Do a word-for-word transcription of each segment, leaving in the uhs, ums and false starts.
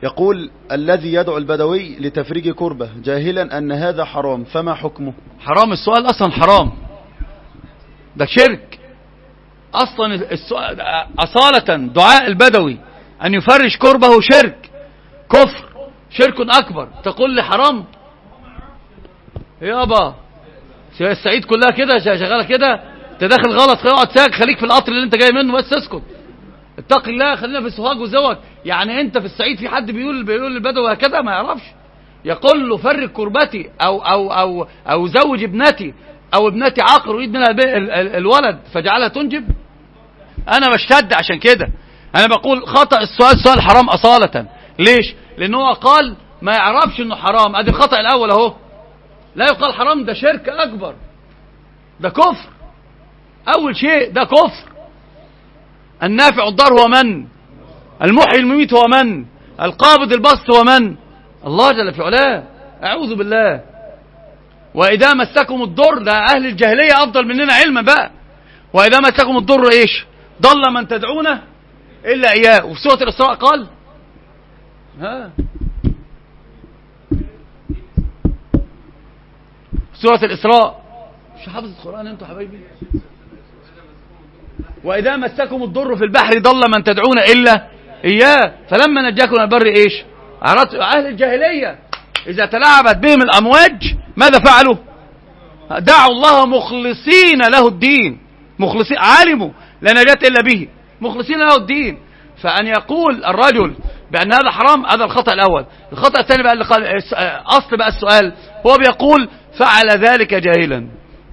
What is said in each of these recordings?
يقول الذي يدعو البدوي لتفريج كربة جاهلا أن هذا حرام فما حكمه؟ حرام، السؤال أصلا حرام، ده شرك أصلا. السؤال أصالة دعاء البدوي أن يفرج كربه شرك، كفر، شرك أكبر. تقول لي حرام يابا؟ السعيد كلها كده شغالة كده، تداخل غلط، اقعد ساك، خليك في القطر اللي انت جاي منه بس، اسكت، اتق الله، خلينا في سوهاج وزوج. يعني انت في السعيد في حد بيقول بيقول للبدوي هكذا؟ ما يعرفش. يقول له فرق كربتي او او او او زوج ابنتي، او ابنتي عاقر ويريد منها الولد فجعلها تنجب. انا بشتد عشان كده، انا بقول خطأ السؤال، سؤال حرام اصالة. ليش؟ لان هو قال ما يعرفش انه حرام، ادي الخطأ الاول اهو. لا يقال حرام، ده شرك اكبر، ده كفر. اول شيء ده كفر. النافع الضار هو من؟ المحيي المميت هو من؟ القابض البسط هو من؟ الله جل في علاه. اعوذ بالله. واذا مسكم الضر، ده اهل الجاهليه افضل مننا علما بقى. واذا مسكم الضر ايش؟ ضل من تدعونه الا اياه. وفي سوره الاسراء قال ها في سوره الاسراء، مش حافظ القران انتوا حبايبي؟ واذا مسكم الضر في البحر ضل من تدعون الا اياه فلما نجاكم من البر ايش؟ عرضت. اهل الجاهليه اذا تلاعبت بهم الامواج ماذا فعلوا؟ دعوا الله مخلصين له الدين. مخلصين، علموا لا نجاة الا به، مخلصين له الدين. فان يقول الرجل بان هذا حرام، هذا الخطأ الاول. الخطأ الثاني بقى اللي قال اصل بقى السؤال، هو بيقول فعل ذلك جاهلا.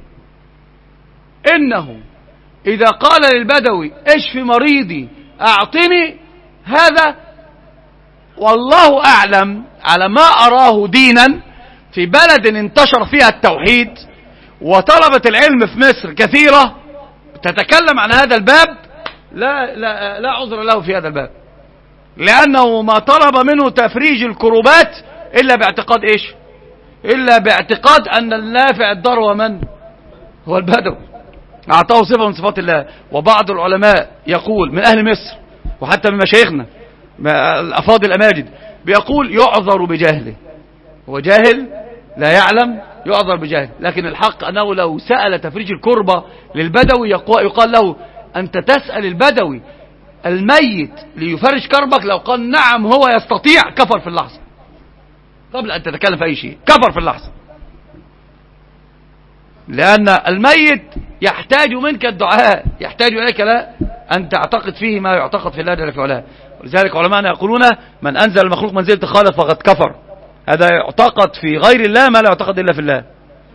انه إذا قال للبدوي اشف مريضي أعطني، هذا والله أعلم على ما أراه دينا في بلد انتشر فيها التوحيد وطلبة العلم في مصر كثيرة تتكلم عن هذا الباب، لا, لا, لا عذر له في هذا الباب، لأنه ما طلب منه تفريج الكروبات إلا باعتقاد إيش؟ إلا باعتقاد أن النافع الضر هو من؟ هو البدوي، أعطاه صفة من صفات الله. وبعض العلماء يقول من أهل مصر وحتى من مشايخنا الأفاضل الأماجد بيقول يعذر بجهله، هو جاهل لا يعلم، يعذر بجهله. لكن الحق أنه لو سأل تفريج الكربة للبدوي يقال له أنت تسأل البدوي الميت ليفرج كربك، لو قال نعم هو يستطيع كفر في اللحظة قبل أن تتكلم في أي شيء، كفر في اللحظة. لأن الميت يحتاج منك الدعاء، يحتاج إليك لا أن تعتقد فيه ما يعتقد في الله جل في علاه. ولذلك علماءنا يقولون من أنزل المخلوق منزلة خالق فقد كفر. هذا يعتقد في غير الله ما لا يعتقد إلا في الله.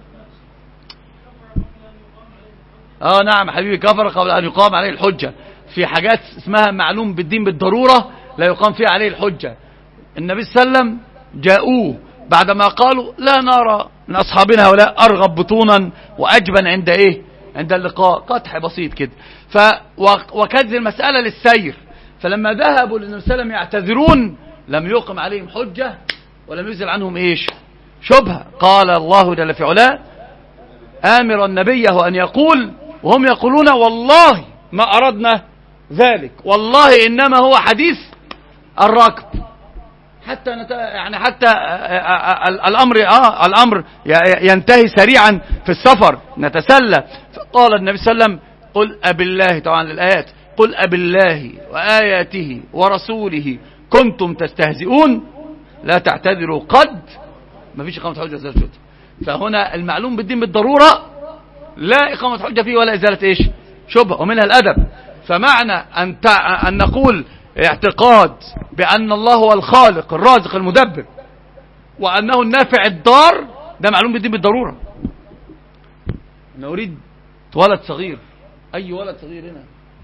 آه نعم حبيبي، كفر قبل أن يقام عليه الحجة. في حاجات اسمها معلوم بالدين بالضرورة لا يقام فيها عليه الحجة. النبي صلى الله عليه وسلم جاءوه بعدما قالوا لا نرى من أصحابنا هؤلاء أرغب بطونا وأجبن عند إيه؟ عند اللقاء، قطح بسيط كده. ف وكانت المسألة للسير، فلما ذهبوا للنبي صلى الله عليه وسلم يعتذرون لم يقم عليهم حجة ولم ينزل عنهم إيش؟ شبهة. قال الله جل في علاه آمرا نبيه أن يقول وهم يقولون والله ما أردنا ذلك، والله إنما هو حديث الركب، حتى نت... يعني حتى الأمر آه الأمر ينتهي سريعا في السفر نتسلى. فقال النبي صلى الله عليه وسلم قل أبالله، طبعا الآيات، قل أبالله وآياته ورسوله كنتم تستهزئون لا تعتذروا قد ما فيش إقامة حجة زي الشتى. فهنا المعلوم بالدين بالضرورة لا إقامة حجة فيه ولا إزالة إيش؟ شبهة، ومنها الأدب. فمعنى أن, تع... أن نقول اعتقاد بأن الله هو الخالق الرازق المدبر وأنه النافع الضار، ده معلوم بالدين بالضرورة. أنا أريد ولد صغير، أي ولد صغير هنا،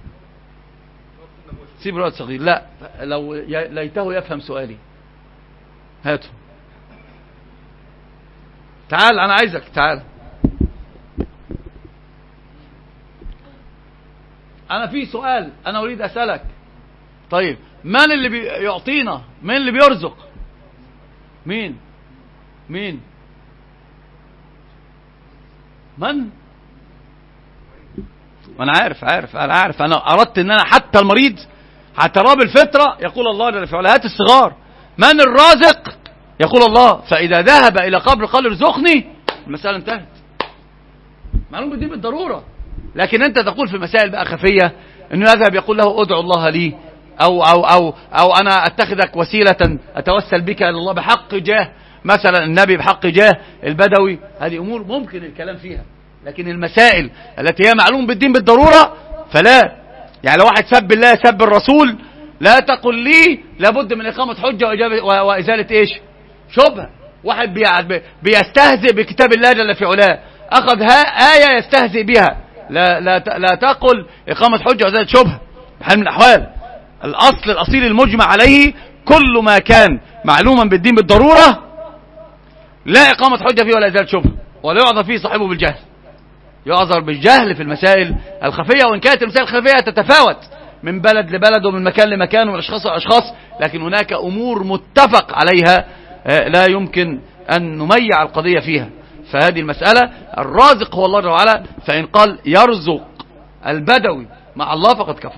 سيب ولد صغير، لا لو ليته يفهم سؤالي، هاته تعال، أنا عايزك تعال. أنا في سؤال أنا أريد أسألك. طيب من اللي بيعطينا؟ من اللي بيرزق؟ مين مين من انا عارف عارف انا عارف انا اردت ان انا حتى المريض حتى راب الفطره يقول الله جل في علاه هات الصغار، من الرازق؟ يقول الله. فإذا ذهب إلى قبر قال ارزقني، المسألة انتهت. معلوم بالدين بالضرورة. لكن أنت تقول في مسائل بقى خفية أنه يذهب يقول له ادعو الله لي، أو, أو, أو, أو أنا أتخذك وسيلة أتوسل بك إلى الله بحق جاه مثلا النبي، بحق جاه البدوي. هذه أمور ممكن الكلام فيها. لكن المسائل التي هي معلوم بالدين بالضرورة فلا. يعني لو واحد سب الله سب الرسول، لا تقل لي لابد من إقامة حجة وإزالة إيش؟ شبهة. واحد بيستهزئ بكتاب الله جل في علاه، أخذ آية يستهزئ بها، لا, لا, لا تقل إقامة حجة وإزالة شبهة بحال من الأحوال. الأصل الأصيل المجمع عليه كل ما كان معلوما بالدين بالضرورة لا إقامة حجة فيه ولا إزالة شبهة، ولا يعذر فيه صاحبه بالجهل. يعذر بالجهل في المسائل الخفية، وإن كانت المسائل الخفية تتفاوت من بلد لبلد ومن مكان لمكان ومن أشخاص لأشخاص، لكن هناك أمور متفق عليها لا يمكن أن نميع القضية فيها. فهذه المسألة الرازق هو الله جل وعلا، فإن قال يرزق البدوي مع الله فقد كفر.